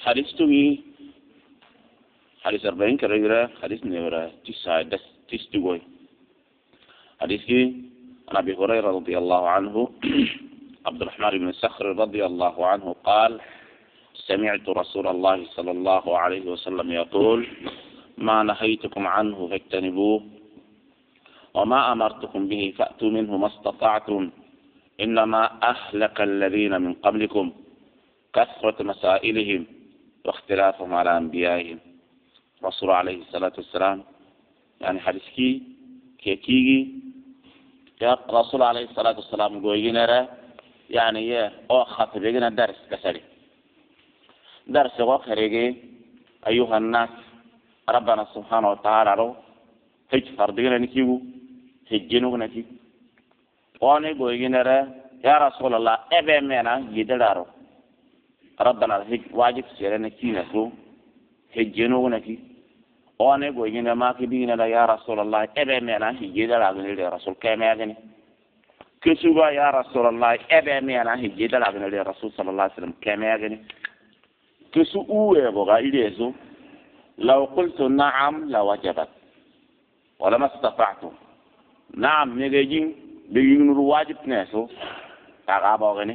حديث توي حديث 40 كريرة حديث نيرة تستوي حديث عن أبي هريرة رضي الله عنه عبد الرحمن بن الصخر رضي الله عنه قال سمعت رسول الله صلى الله عليه وسلم يقول ما نهيتكم عنه فاجتنبوه وما أمرتكم به فأتوا منه ما استطعتم إنما أهلك الذين من قبلكم كثرة مسائلهم واختلافهم على أنبيائهم. رسول عليه الصلاة والسلام يعني حديث كي يا رسول عليه الصلاة والسلام قوينا يعني يا أخذ بيجنا درس كسري درس وخرجي أيها الناس ربنا سبحانه وتعالى رو هج فردينا نكيو هجينو نكي واني قوينا يا رسول الله أبي منا يدلارو ربنا هج واجب سيرنا كينا سو هجينو نكي واني قوينا ما كبينا يا رسول الله أبي منا يدلارو يا رسول كما يعني كسوبا يا رسول الله أبي منا يدلارو يا رسول صلى الله عليه وسلم كما يعني كسو بغا إليزو لو قلت نعم لوجبت ولما استطعتم نعم نجيجين بيجين واجب ناسو تعابوا غني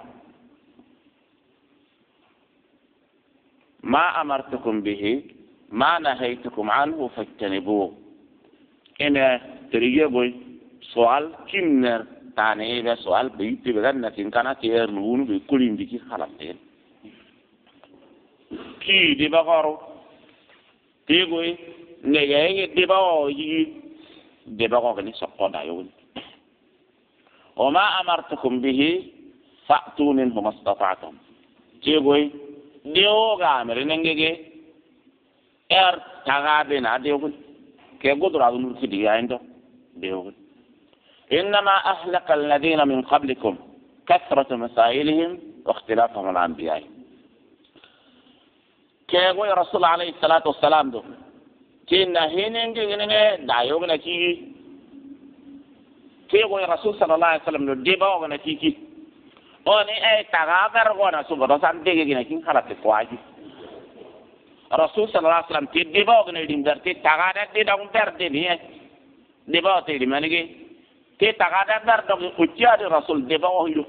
ما أمرتكم به ما نهيتكم عنه فاجتنبوه إن تريجي سؤال كنر تاني به سؤال بيتي بدنا كنا تيرنون بكلين بيجي خلاصين كي دي بقارو تيجي نجاي دي بقارو يجي دي بقارو كني سقط دايون وما أمرتكم به فأتوا منه ما استطعتم تيجي ديو غامر نجاي تغابنا ديو كي قدر على نور كدي عنده ديو إنما أهلك الذين من قبلكم كثرة مسائلهم واختلافهم عن أنبيائهم كيقول رسول عليه الصلاة والسلام دو كنا هننجي دايوغنا كي كيقول رسول صلى الله عليه وسلم دو ديباوغنا كي أوني أي تغابر غونا سبرا سانتيجي كي خلاص تقواجي رسول صلى الله عليه وسلم تي ديباوغنا ديمدر تي تغادر دي دون برد دي ديباو تي ديمانيجي تي تغادر برد دون أجياد رسول ديباو هيلو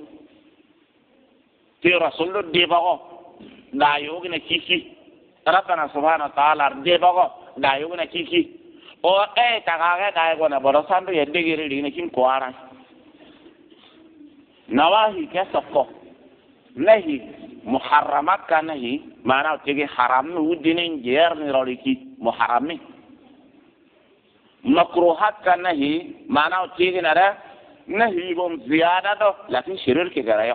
تي رسول ديباو دايوغنا كي ربنا سبحانه وتعالى ديباغو دايوغنا كيكي او اي تاغا دايغونا برساندو يدغيري دينا كين كوارا نواهي كسفو نهي محرمات كنهي معناه تيجي حرام ودينين جير نيروليكي محرمي مكروهات كنهي معناه تيجي نرا نهي بوم زياده دو لكن شرير كي غرايو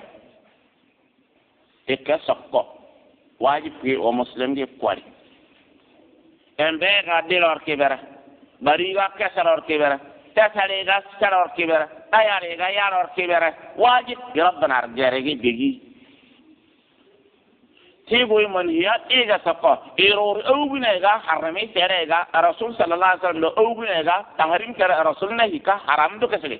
اكسفو واجب في ومسلم دي قوي ان بيغا ديلور كبره بريغا كسرور كبره تساليغا سرور كبره اياليغا يالور كبره واجب ربنا رجاري بيجي تيغوي من هي ايغا سقا ايرور اوغنيغا حرمي تيريغا رسول صلى الله عليه وسلم اوغنيغا تحريم كره رسول نهيكا حرام دو كسلي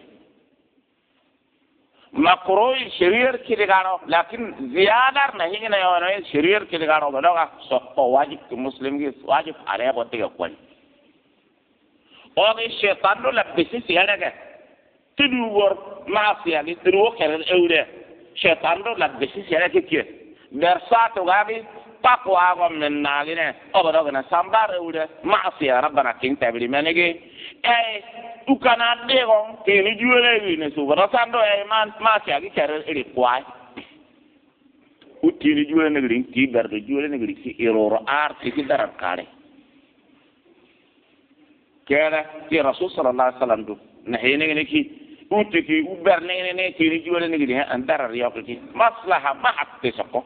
مكروه شرير كيلغانو لكن زيادة نهينا يوانو شرير كيلغانو بدوغا سوف واجب كمسلم واجب عليه بوتيغا كوالي اوغي الشيطان لو لبسي سيادة تدوور معصية تدوور كرر اولي شيطان لو لبسي سيادة كي درساتو غابي تقوى من ناغينا اوبدوغنا سامبار اولي معصية ربنا كين تابلي منيجي اي ukana dego tini juele ni su rasando e man ma sia gi kere ri kwai utini juele ne gri ki berdo juele ne gri ki error art ki darat kare kera ki rasul sallallahu alaihi wasallam du na hene ne ki utiki uber ne tini juele ne gri an darar yo ki maslaha ma hatte sako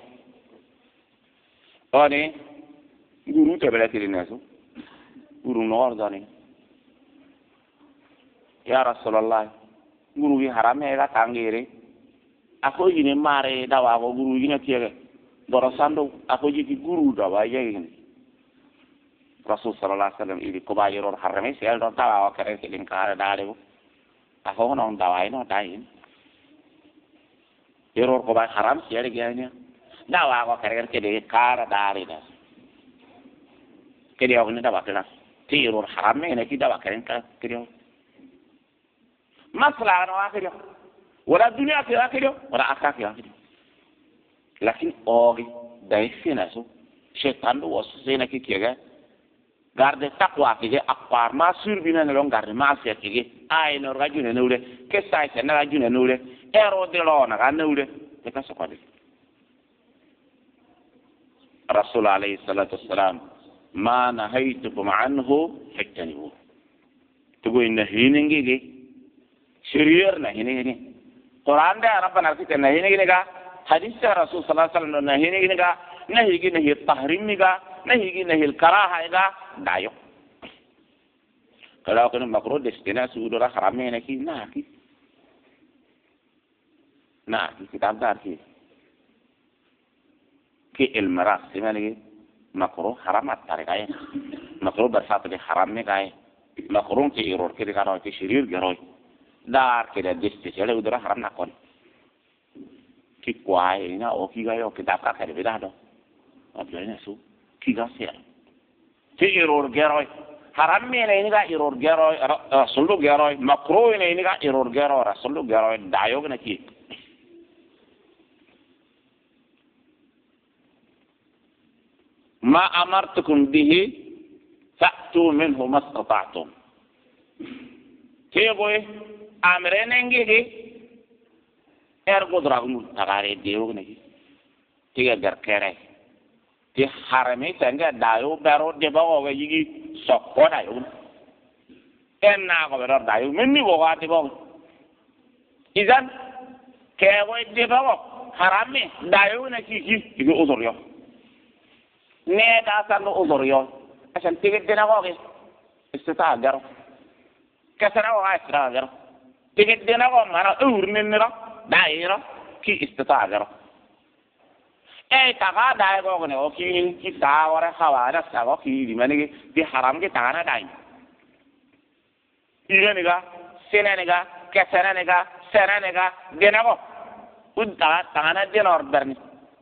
oni guru te bela ki ne su guru no ordani ya Rasulullah guru gi haram e ga tangere ako yini mare dawa ko guru yini tiere doro sando ako jiki guru dawa yegi Rasul sallallahu alaihi wasallam ili ko ba yoro harame sel do dawa kare kelin kare dale ko ako non dawa ino dai yoro ko ba haram sel gi anya dawa ko kare ke de kara dari da ke de ogni da bakala tirur haram ne ki da bakaren ka kiriyo masla no akiriyo wala dunia ke akiriyo wala akaki akiriyo lakin ogi dai fina so shaitan do wasena ki kega garde takwa ki akpar ma surbina ne long garde ma sia ki ay no rajune nule ke sai se na rajune nule ero de lona ga nule te ka sokade rasul alayhi salatu wassalam ma nahaytukum anhu fajtanibu tugo inna hiningi shiriyar na hiningi quran da rabbana ki na hiningi ga hadis rasul sallallahu alaihi wasallam na hiningi ga nahi gi nahi tahrim ga nahi gi nahi karaha ga dayo kalau kan makruh destina sudah haram ne ki na ki kitab dar ki ilmaras semane makruh haram atar kaya makruh bersatu di haram ne kaya makruh ki error ki karo ki shirir garoi dar ki da destina udah haram nakon ki kwai na o ki ga yo kitab ka kare beda do abjanya su kiga sia ti error geroi haram me ne ga error geroi rasulu geroi makruh ne ga error geroi rasulu geroi dayo na ki ma amartukum bihi fa'tu minhu mastata'tum boy amre nengi gi ergo dragmu tagare deyo ne ki tiga gar kere ti harame tanga dayo baro de bawo ga yigi sokko dayo enna ko baro dayo minni wo ga de bawo izan ke wo de bawo harame dayo na ki igi uzur yo ne da san uzur yo asan tigit dina ko ge istita garo kasara wa istra garo tigit dina ko mara urne nira dairo ki istita garo taga dai go ne o ki ta ora hawara sa go ki di mane di haram ke tagana dai ire ne ga sene ne ga kesana ne ga sera ne ga dena go udda tagana de nor berni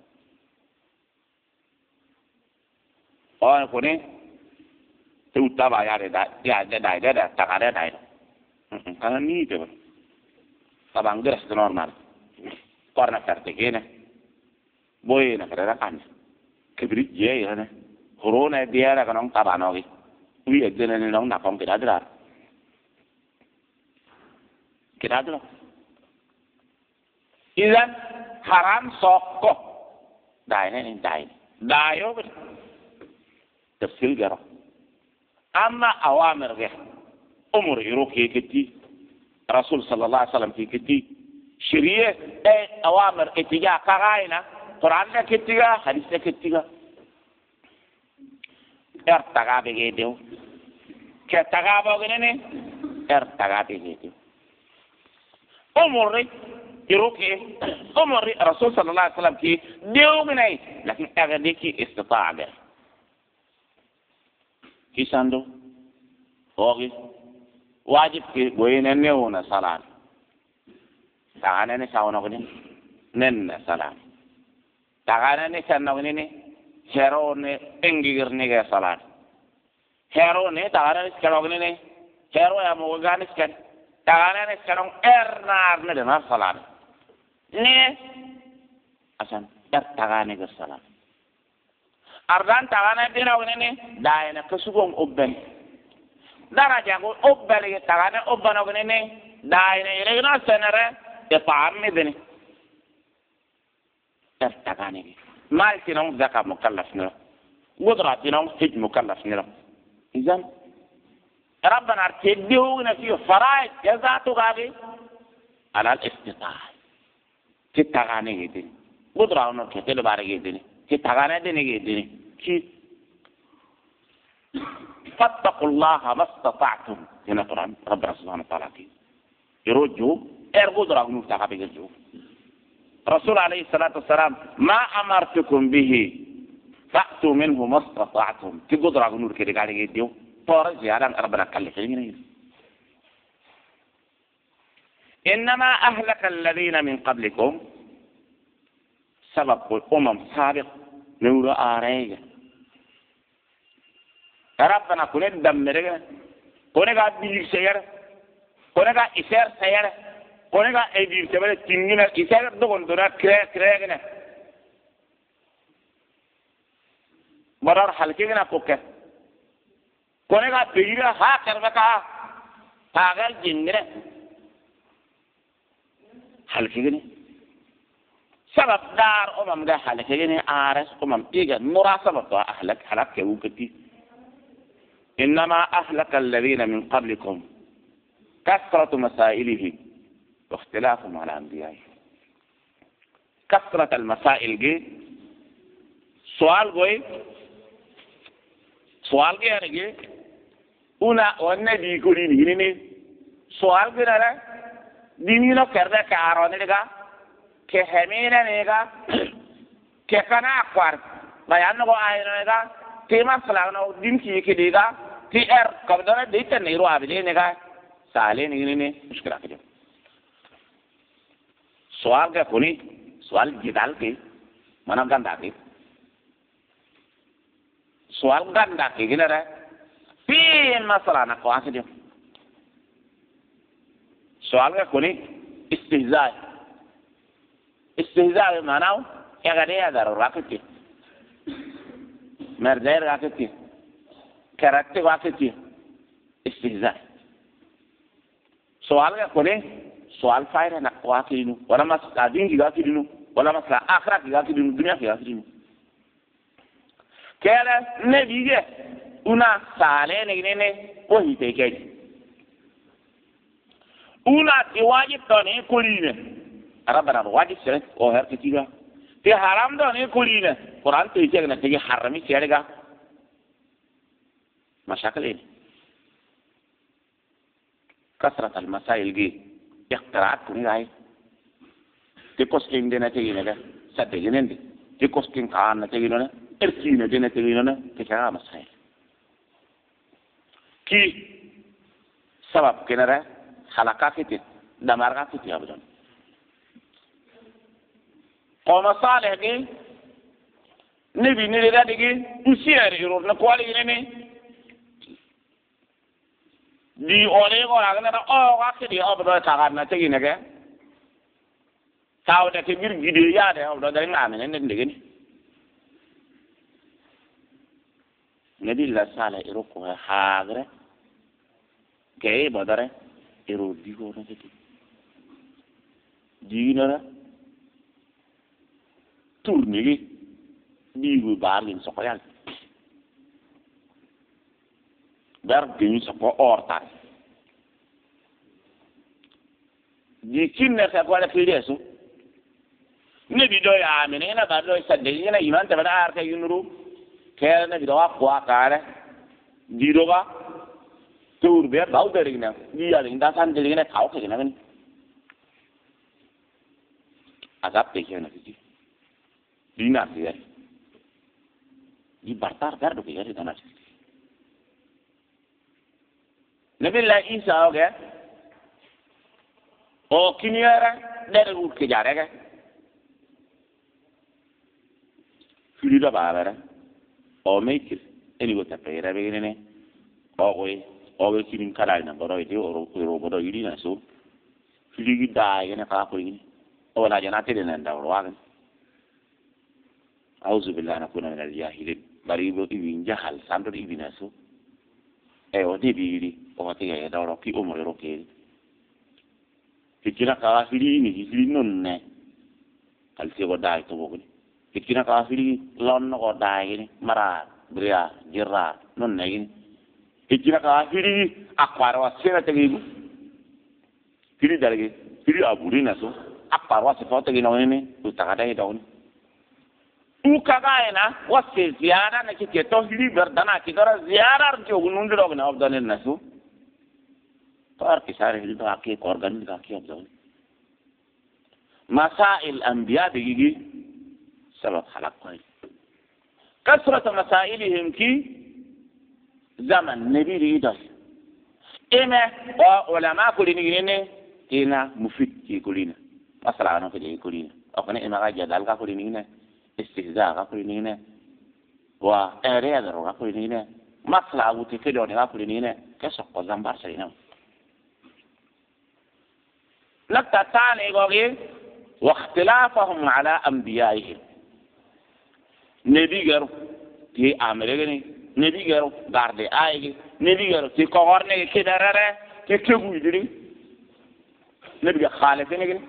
o ko ne te utta ba ya de da ya de dai da tagana dai kana ni te abang geras normal karena tarte kene boy na kara kan kibrit je ya ne corona dia la kanong tabano gi wi edene ne nong na kom kidadra idan haram sokko dai ne dai dayo tafsil garo amma awamir ge umur iruki kiti rasul sallallahu alaihi wasallam kiti syariah awamir itiga kagaina Quran da ketiga, hadis da ketiga. Taga begitu. Taga begini ni, taga begitu. Umur Rasul sallallahu alaihi wasallam ki dia menai, lakin agak diki istita'a. Kisando, ogi, wajib ki boleh nene una salat. Tangan nene sauna kini, nene salat. Tagana ni sanna ni hero ne engigir ni ga salat hero ne tagana ni skalo ni hero ya mo ga ni skan tagana ni skalo ernar ne na salat ne asan tagana ga salat ardan tagana dina ni dai na kasugom obben daraja go obbele tagana obbano ni dai ne ile na senere e paarni deni ترتقاني مال تنون ذكر مكلف نرى قدرة تنون حج مكلف نرى إذن ربنا ارتديه فيه فرائض جزاته غابي على الاستطاعة تتغاني جدني قدرة ونور كتير بارك جدني تتغاني دني جدني كي فاتقوا الله ما استطعتم هنا قرآن ربنا سبحانه وتعالى يرجو قدرة ونور تغابي جدو رسول عليه الصلاة والسلام ما أمرتكم به فأتوا منه ما استطعتم تقدر أقول كده قاعد يديو طارج يا ربنا كلفني إنما أهلك الذين من قبلكم سبب أمم سابق نورو آريجا ربنا كونك دمرجا كونك أبيل سير كونك إسر سير كونك أبيل سير تيمنا إسر دون دونا كرينا مرار حلقنا كوكا كونك أبيل ها كربكا هاغل جنگنا حلقنا سبب دار ده حلقنا آرس إيجا مراسبة حلق كوكتي إنما أهلك الذين من قبلكم كثرة مسائله واختلافهم على أنبيائه كثرة المسائل جي سؤال جي una onne di kulini ni soal gina dinino kerde karone daga ke hemina nega ke kana akwar bayan go ayno daga ke maslano din ki diga ti kabdara de tan iro abile nega sale ni mushkila ke soal ga kuni soal jidal ke mana ganda ke soal ganda ke gina ra في مثلا نقاش دي سؤال كوني استهزاء معناه يا غادي هذا راكتي مرزير راكتي كاركتر راكتي استهزاء سؤال كوني سؤال فاير نقاش دي ولا مسألة دين جا كده ولا مسألة آخرة جا كده الدنيا جا كده كذا نبيه una sale ne o hite ke una ti wajib to ne kuline arabana wajib sere o her kitiga ti haram do ne kuline quran to ite na ti harami sere ga mashakil kasrat al masail gi iqtiraat kun gai ti koskin de na ti ne ga sadde ne ti koskin kan na ti ne erkine de na ti ne ti ka masail كي سبب كنرة حلقاتي دماراتي أبدا قوم صالح كي نبي نريد كي نسير يروح نقول إني دي أولي قولا كنا أو أكيد أبدا تاعنا تيجي نكى تاو ده كبير جدي يا ده أبدا ده نعمل نندقني نبي الله صالح يروح هاجره كأي بدره يروح ديكورنا كده دينا تورنيجي ديجو بارين سقيال بارين سقى أورتا ديكين نسقى في اليسو نبي دوي آمين هنا بدوي سدي هنا إيمان تبدا أركي ينورو كأنا نبي دوا قوا كاره ديروبا tur be bau dari na dia ring da san dari na thau ke na ben azab te ke na ki dina ke di bartar dar do ke ya na nabi la isa ho gaya o kiniara der ut ke jare ga fili da bara o mekir eni go ta pera be ne o go oge kinin kala na baro ide ro bodo yidi na so filigi da yana ka ko yini o wala jana tede na da ro wagan auzu billahi na kuna min al-jahilin bari bo ibin jahal santo ibina so e o de biri o te ya da ro ki o mo ro ke fikira ka fili ni fili non ne al se wada to bo fikira ka fili lon ko da ni mara bria jirra non ne ni fikira ka fili akwarwa sera tegibu fili dalge fili aburi na so akwarwa se foto gi no ni tu ta da ida on ukagaena wase ziyara na kike to fili berdana ki dora ziyara jo gunundu dog na obdanen na so par kisare hil ba ke organ ka ki obdan masail anbiya bigi sabab halaq qay kasrat masailihim ki zaman nabi ridas ema wa ulama kulini ne ina mufid ki kulina masala na ke kulina akone ina jadal ka ko ni ne istihza ka ko ni ne wa ere da ro ka ko ni ne masla wuti ke do ne ka ko ni ne ke so ko zambar sai na نقطة ثانية يقول واختلافهم على أنبيائهم نبي غيره تي أمريكاني نبي غيره بعد آيه نبي غيره تي كورني كده رأى تي كبوي يدري نبي خالفين كده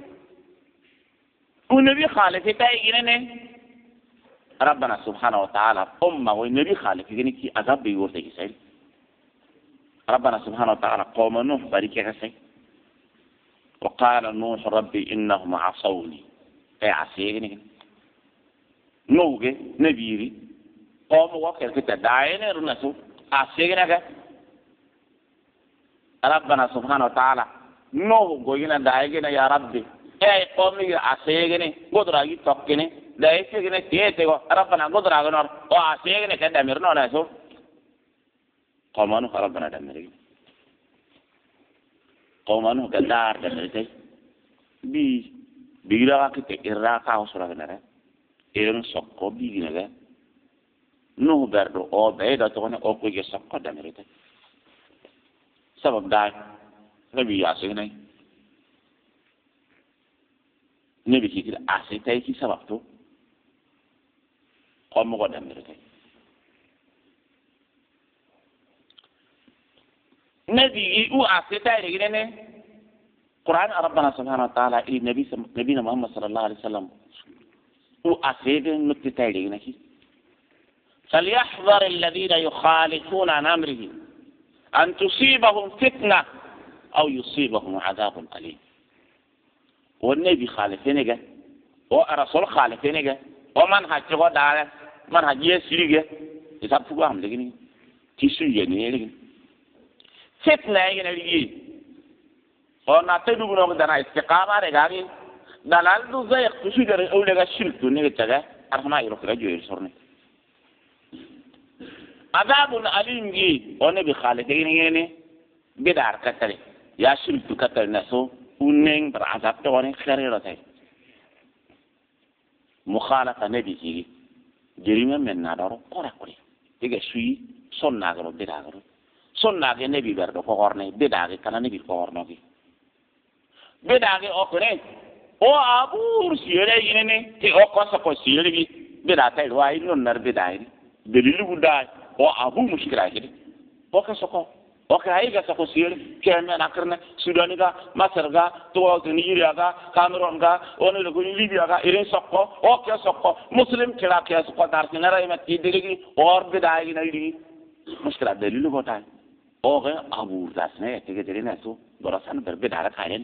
ونبي خالفين تاي كده ربنا سبحانه وتعالى ونبي خالفين كي عذاب بيورث كيسير ربنا سبحانه وتعالى قوم نوح بارك كيسير وقال نوح ربي إنهم عصوني أي عصيني نوجي نبيري قوم وكل كده داين رنسو عصيني ربنا سبحانه وتعالى نوح قوينا دايجنا يا ربي أي قومي عصيني قدرة يتوكني دايجنا تيتو ربنا قدرة غنور وعصيني كده مرنا نسو قوم نوح ربنا دمري قومانو كدار دمرتي بيلا كتي إراكا وصورة نرى إيرن سقو بيجي نو بردو أو بعيدا تقولنا أو كوي سقو دمرتي سبب داي نبي ياسيني نبي كده أسيتاي كي سبب تو قومو دمرتي نبي يو أسيتاي رجلنا قرآن ربنا سبحانه وتعالى نبينا محمد صلى الله عليه وسلم يو أسيد نكتاي رجلنا فليحذر الذين يخالفون عن أمره أن تصيبهم فتنة أو يصيبهم عذاب أليم والنبي خالفينك والرسول خالفينك ومن هجوا داره من هجيه سيرك يساب فوقهم لكني تيسوي يعني فتنة يعني ona tedu buno dana istiqama re gari dalal du zayq tushidare awlega shirku ne taga arhama iro kala joyir sorne adabun alim gi one bi khalidin ne bidar katale ya shirku katale naso unnen bar azab to ne kharira tay mukhalafa nabi gi jirima men na daro kora kore diga sui sonna garo bidagaro sonna ge nabi bar do ko gorne bidage kana nabi ko gorno gi bedage okre o abur sire yene ti o ko sa ko sire bi beda tay wa yi non nar bedai delilu budai o abu mushkila kidi o ka soko o ka ay ga soko sire keme na karna sudan ga masar ga to nigeria ga cameroon ga onu le ko libya ga irin soko o ka soko muslim kira ka soko dar sinara ma ti deligi or bedai na yi mushkila delilu ko tay o ga abu dasne te ge delina so dorasan ber bedara kayen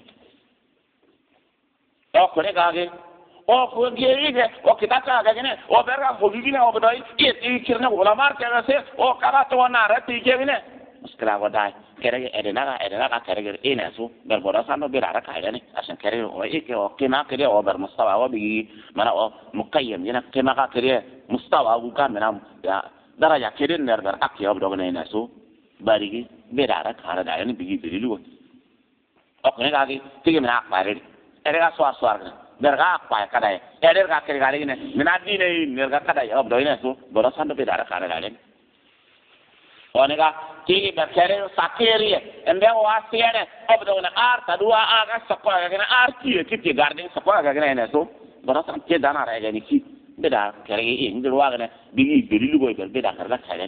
o kore gage o ko gege o kitaka gage o berga fogigine o bedoi e kirne wala marke gase o kara to na rati gene muskila wada kere edena ka kere ina so ber bora sano berara kaidane asan kere o e ke o kina kere o ber mustawa o bi mana o muqayyam yana kina ka kere mustawa u ka mena ya daraja kere ner ber akya o dogene ina so barigi berara kara da yani bigi birilu o kone gage tige mena akbare erga swar berga apa kada erga kere gale ne minadi ne nerga kada ob doine so borosan do bedara kare gale onega ti be kere sakeri embe o asiene ob do na arta dua aga sakwa ga na arti ti garden sakwa ga ne so borosan ti dana ra ga ni ki beda kere e ndir wa ga ne bigi berilu boy beda kare kare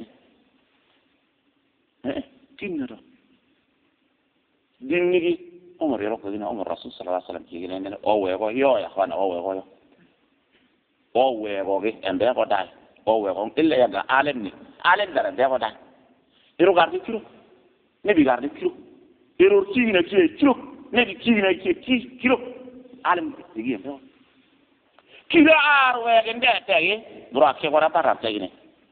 tinno dinni عمر يروح لنا عمر الرسول صلى الله عليه وسلم كي لنا أو ويقول يا إخوان أو ويقول إن ده قداي أو ويقول إلا يا عالمني عالم ده قداي يروح قاعد يكلو نبي قاعد يكلو يروح كينا كيلو نبي كينا كيلو عالم يجي فيه كيلا ويقول ده تاعي براك يقول بارا تاعي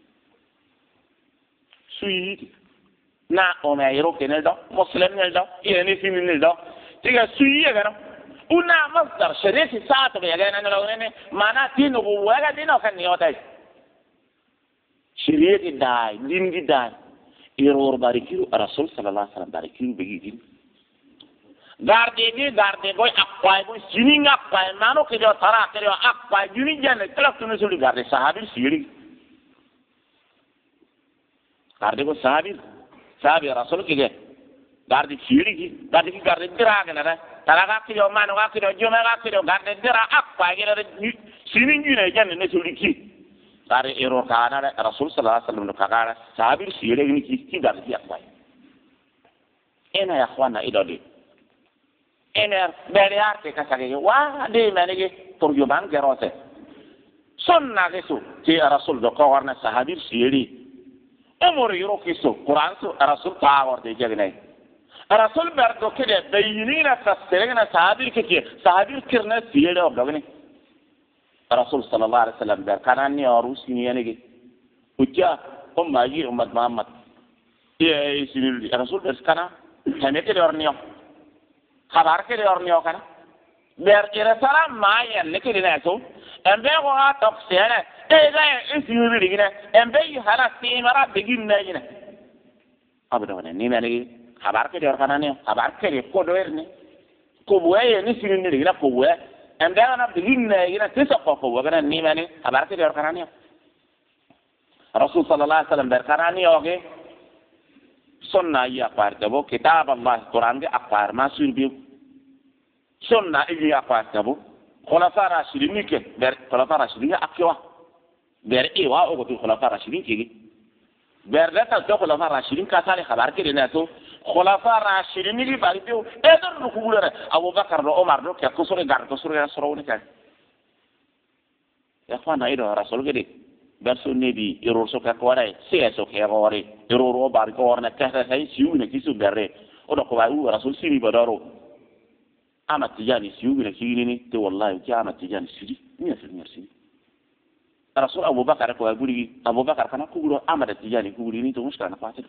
سويت na o me yero kenel do muslim nel do yene fi nel do tiga suyi ga no una masdar shariki saat ga ga na lo ne mana tinu bu wa ga dino kan ni otai shiriyati dai lindi dai iror barikiru rasul sallallahu alaihi wasallam barikiru bigi din garde boy akwai boy sininga akwai mano ke do tara ke do akwai juni jane kala tunu suli garde sahabi siri garde ko sahabi rasul ke garde siri ki garde dira ga na tara ga ke do mano ga ke do juma ga ke do garde dira akwai ke do siningi ne jane ne suli ki garde ero kana rasul sallallahu alaihi wasallam ka gara sahabi siri ni ki garde akwai ena ya khwana idodi ener beriarte kasage wa de manege pour yoban gerose sonna gesu ti rasul do ko warna sahabi siri umur yuro kiso quran so rasul tawar de jegne rasul berdo kede bayinina tasirina sahabi kike sahabi kirna siri do dogne rasul sallallahu alaihi wasallam ber kanani arusi ni yanege ujja umma yi ummat muhammad ye siri rasul ber kana hamete dorniyo khabar ke dorniyo kana ber ira sara mayen ne kidi na so embe ko ha top sene e ga isiri digina embe yi hala si mara begin na yina abdo ne ni mane khabar ke dor kana ne khabar ke ko do erne ko boye ni siri ni digina ko boye embe na begin na yina tisa ko ko ga ni mane khabar ke dor kana ne rasul sallallahu alaihi wasallam ber kana ni oge sunna ya parte bo kitab allah quran ge akbar ma surbi sunna ya parte bo khulafa rashidin ke ber khulafa rashidin akwa ber ewa o go khulafa rashidin ke ber da ta khulafa rashidin ka sale khabar ke dina to khulafa rashidin ni bari to edar du kubulere abubakar do omar do ke ko sore gar ko sore soro ne ka ya khana ido rasul ge de berso nebi iro so ka kware so ke gore iro ro bar ko orna ka sai siu ne kisu berre o do ko wa rasul siri badaro ama tijani siu ne kiri ni te wallahi ki ama tijani siri ni siri rasul abubakar ko guri abubakar kana ku guro ama da tijani ku guri ni to musta na fatir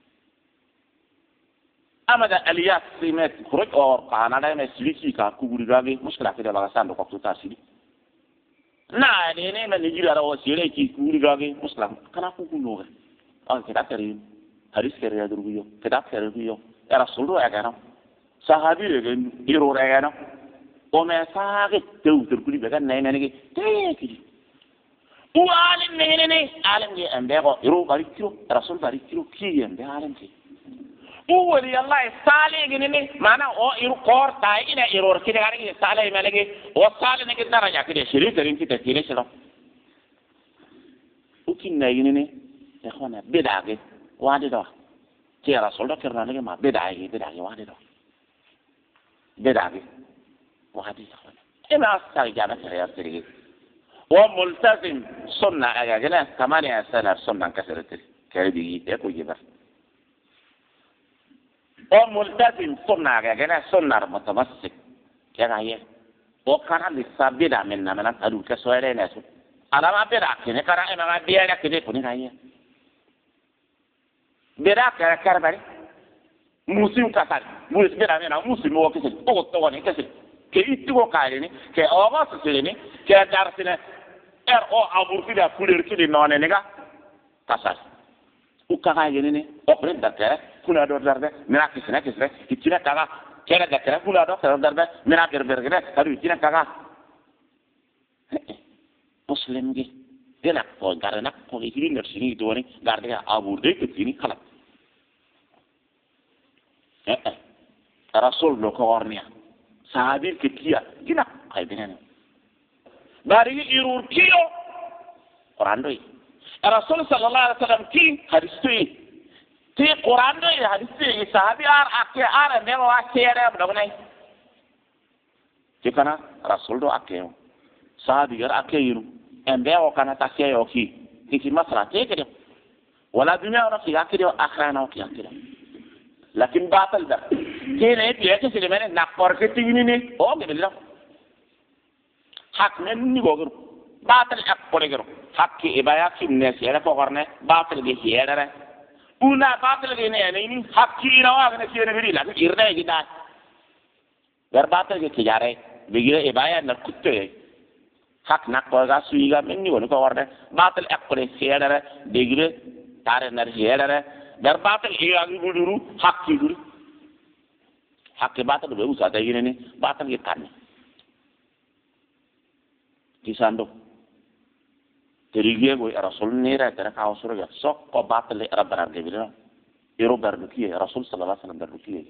ama da aliyas simet khuruj or kana da me siri ka ku guri gabe muskila ke da la sando ko to tasiri na ne na Nigeria rawo sire ki kuri gage muslim kana ku kuno ga an kita tari hadis kare ya durguyo kita kare guyo ya rasul do ya kana sahabi le gen iro re kana o me saage tew durguli be kan nay ne te ki u alim ne alim ge ambe ko iro bari kiro rasul bari kiro ki ambe alim ki u wali allah sale ge ne mana o iro kor tai ina iro ki daga ge sale melege o sale ne ke daraja ke shiri darin ki tire shiro u kin nay ne ya khona bedage wadi do ti rasul do kirna ne ma bedage wadi do bedage wadi khona ina sa jana kare ya tire wa multazim sunna aga gena kamani asana sunna kasarati kare bi e ko jiba o multazim sunna ga gena sunna mutamassik kaga ye o kana lissa bida min na mana adu ka soere ne su alama bida kene kara e ma biya da kene kuni ga ye bida kara kara bari musim kasar musim bida me na musim o kese o to ne kese ke itu ko kare ni ke o ba su sele ni ke dar sine o aburti da kulir kidi none ne ga kasar u kaga ye ne o pre da kare kuna do darbe mena kisna kitina kaga kera da kera kuna do kera darbe mena berbergene adu kitina kaga muslim gi dela ko garana ko hiri nersini do ni garde abu de kitini kala rasul lo ko ornia sahabi kitia kina ay benen bari irur kiyo orandoi rasul sallallahu alaihi wasallam ki hadisi ti Quran do ya hadisi sahabi ar ne wa kere do nai ti kana rasul do ake sahabi gar ake yiru embe o kana ta ke yo ki masra te ke wala dunya ona ki ake do akhirana o ki ake lakin batal da ke ne bi ke sile mene na korke ti ni o ke dilla hak ne ni go gru batal ak ko gru hakki ibaya ki ne sere ko gorne batal ge hiere una batal ge ne ni hakki na wa ne sere biri la irne gi da gar batal ge tijare bigire ibaya na kutte hak na ko ga suiga men ni won ko warde batal ak ko sere bigire tare na hiere gar batal ge ga guduru hakki guru hakke bata do be usa ta yine ni bata ngi tanni kisando terige go rasul nira tara ka usuru ga sokko bata le rabbana de billah ero barduki rasul sallallahu alaihi wasallam barduki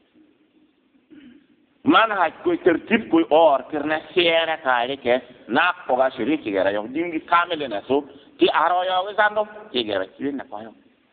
man ha ko tertib ko or kirna siera kaare ke na ko ga shiriki gara yo dingi kamele na so ti aro yo sando ti gara ti na ko yo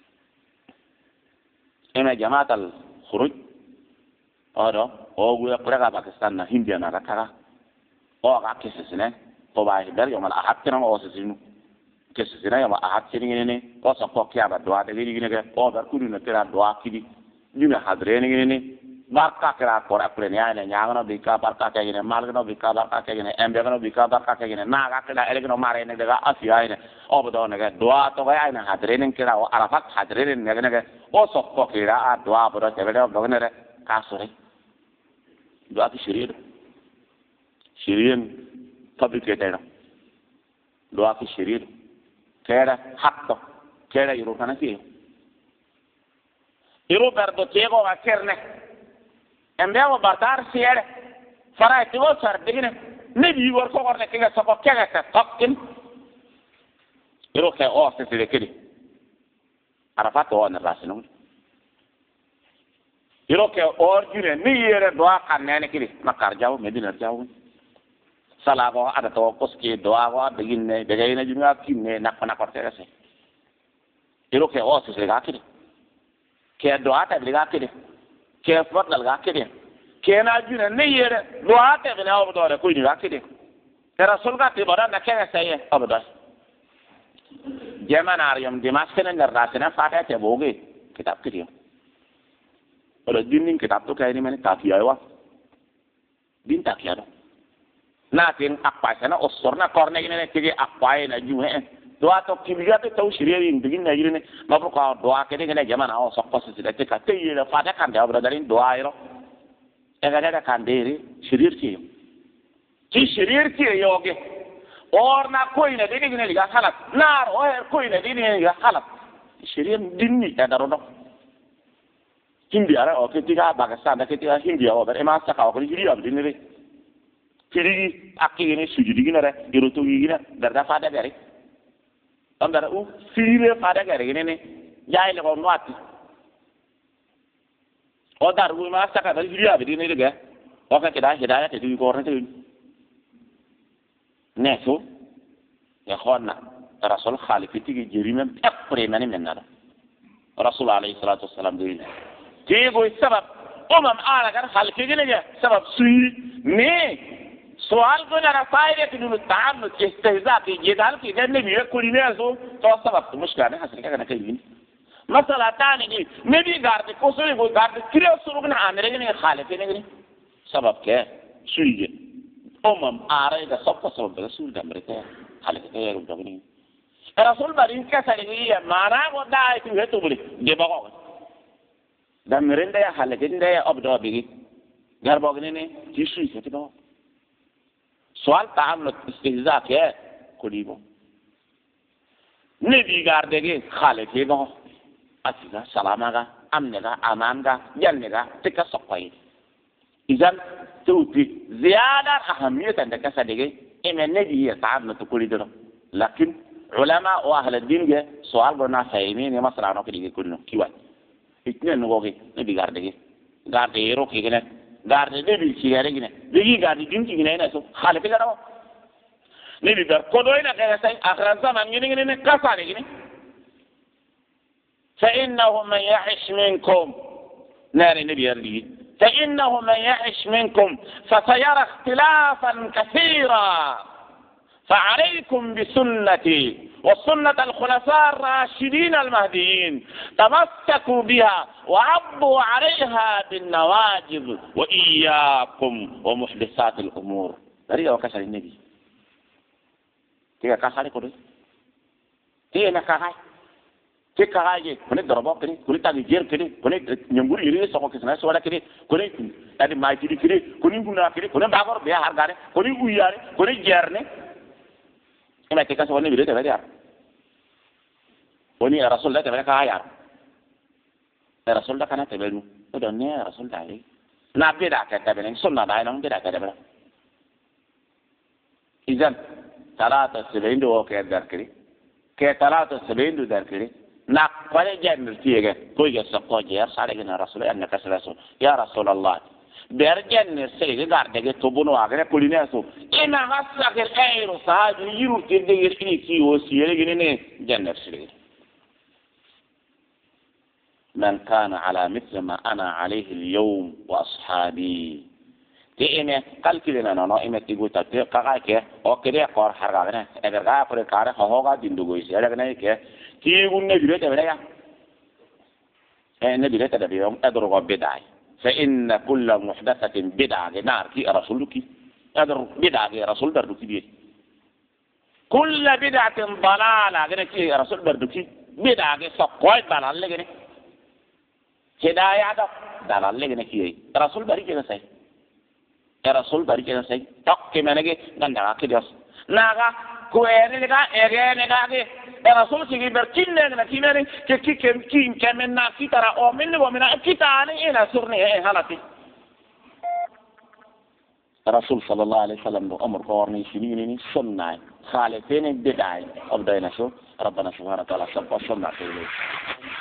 ena jamaat al khuruj oro o gu ya praga Pakistan na India na rakara o ga kesesene ko ba dar yo mal ahad kana o sesinu kesesene yo ahad siringi ne o so ko kya ba doa de gini ne o dar kudu na tera doa kidi ni na hadre ne barka kira ko apre nya ne nyangano bika barka ke ne malgano bika barka ke ne embegano bika barka ke ne na ga kila elegno mare ne daga asia ne o bodo ne ga doa to ga ne hadre ne kira o arafat hadre ne ne o so ko kira a doa bodo te bedo dogne re ka sore doa ki shirin fabricate na doa ki shirin kera hakto kera yuro kana ki yuro berdo tego ga kerne embewo bartar siere fara tigo sar digine ne bi wor ko gorne kinga soko kega ta tokkin yuro ke o se se kedi arafat o na rasinu yuro ke or jure ni yere doa kanne kedi makar jaw medina jaw sala ko ada to koski doa wa begine begayna junga kinne nakana korte se yuro ke o se ga kedi ke doa ta ga kedi ke fot dal ga kede ke na juna ne yere do ate be na obo do ko ni ga kede era sol ga te boda na ke saye obo do jemanar yam dimaskene ngar rasena fata te boge kitab kede ora dinning kitab to kay ni men ta fiya wa din ta fiya do na tin akpa sana osorna korne ne tege akpa na juhe doa to kibiga to taw shiriye yin digin na yirine mabro ko doa kede ne jamana o sokko se te ka te yele fata kan da obra darin doa iro e ga da kan deri shirir ki shirir ki yoge or na koina de ne liga halat nar o er koina de ne liga halat shirir dinni ta daro do hindi ara o ke tiga Pakistan da ke tiga hindi o ber e ma sa ka ko hiri ab dinni kiri akki ne sujudi gina re iro to gina darda fata bere andara u sire fada gare ne jaay le ko noati o dar bu ma saka dal juriya be ne de o ka kida hidayah te du ko rete ne so ya khonna rasul khalifati ge jerima après mani menna rasul alayhi salatu wassalam de ti go sabab ala gar khalifati ne sabab sui ne سوال کو نہ فائدہ کی نو تعامل استهزاء کی جدال کی نے بھی کوئی نہیں سو تو سبب مشکل ہے حاصل کرنا کہیں مثلا تانی کی نبی گارد کو سوی کو گارد کرے سرغن امر نے خالف نے سبب کیا سوی ارے کا سب کو سبب رسول امریکہ خالف ہے ربنی رسول بارین کا سری مانا وہ دای تو ہے تو بلی دے بگو دمرین دے خالف دے ابدا بھی گھر بگنے نے جیسو سے تو سوال تعامل استهزاء کے کوڑیبو نبی گاردگی خالقی گو اسیگا سلاماگا امنگا امانگا جنگا تکا سقوی اذن توتی زیادہ اہمیت اندکا سدگی ایمن نبی تعامل تکوڑی درو لیکن علماء و اہل الدین کے سوال برنا فہمین مسئلہ نو کریگی کنو کیوان اتنے نگوگی نبی گاردگی گاردگی روکی گنے garde de bi ci yare gine legi garde din ci gine na so xale bi garaw ni bi dar ko doy na kay say akhra zaman ngini ngini kasane gine fa innahu man ya'ish minkum nari nabi yarli fa innahu man ya'ish minkum fa sayara ikhtilafan kathira فعليكم بسنتي وسنة الخلفاء الراشدين المهديين تمسكوا بها وعضوا عليها بالنواجذ وإياكم ومحدثات الأمور دري وكسر النبي تيجا كسر كده تيجا نكاهاي تيجا كاهاي كوني ضربة كده كوني تاجير كده كوني نيمبور يري سوكو كسنة سوالا كده كوني تادي مايتي كده كوني غنا كده كوني باغور بيا هارغاري كوني وياري كوني جيرني ina ke kaso woni bi de bariya woni rasul da te bari ka ayar rasul da kana te belu to don ne rasul da ri na bida ka tabene sunna da ina bida ka tabene idan talata sebendo o ke darkiri ke talata sebendo darkiri na kwale janner tiege ko ya sakko je sare gina rasul annaka sallallahu ya rasulullah ber janner sege garde ge tobuno agre kuline so ina hasakir ayru sahabi yiru tinde yiri ki o sire gine ne janner sire من كان على مثل ما أنا عليه اليوم وأصحابي تيني قال كده أنا نائمة تقول تطيق كاكا أو كده قار حرقنا إذا قال فرق كاره هوغا ديندوغيس إذا كنا كده تيقول نبيله تبريا نبيله تبريا أدرغ بدعي فإن كل محدثة بدعة نار كي رسولك أدرغ بدعة رسول دردك بيه كل بدعة ضلالة كي رسول دردك بدعة سقوي ضلال كده hidayah dalal lagi nak kiai rasul bari kita say rasul bari kita say tak kemana ke nanda akidas naga kuere lega ege lega ke rasul sigi bercinne na kimene ke kim kemenna kitara o minni wa mina kitani ina surni halati rasul sallallahu alaihi wasallam do amr ko warni sinini sunna khalifin bid'ah abdayna so ربنا سبحانه وتعالى سبحانه وتعالى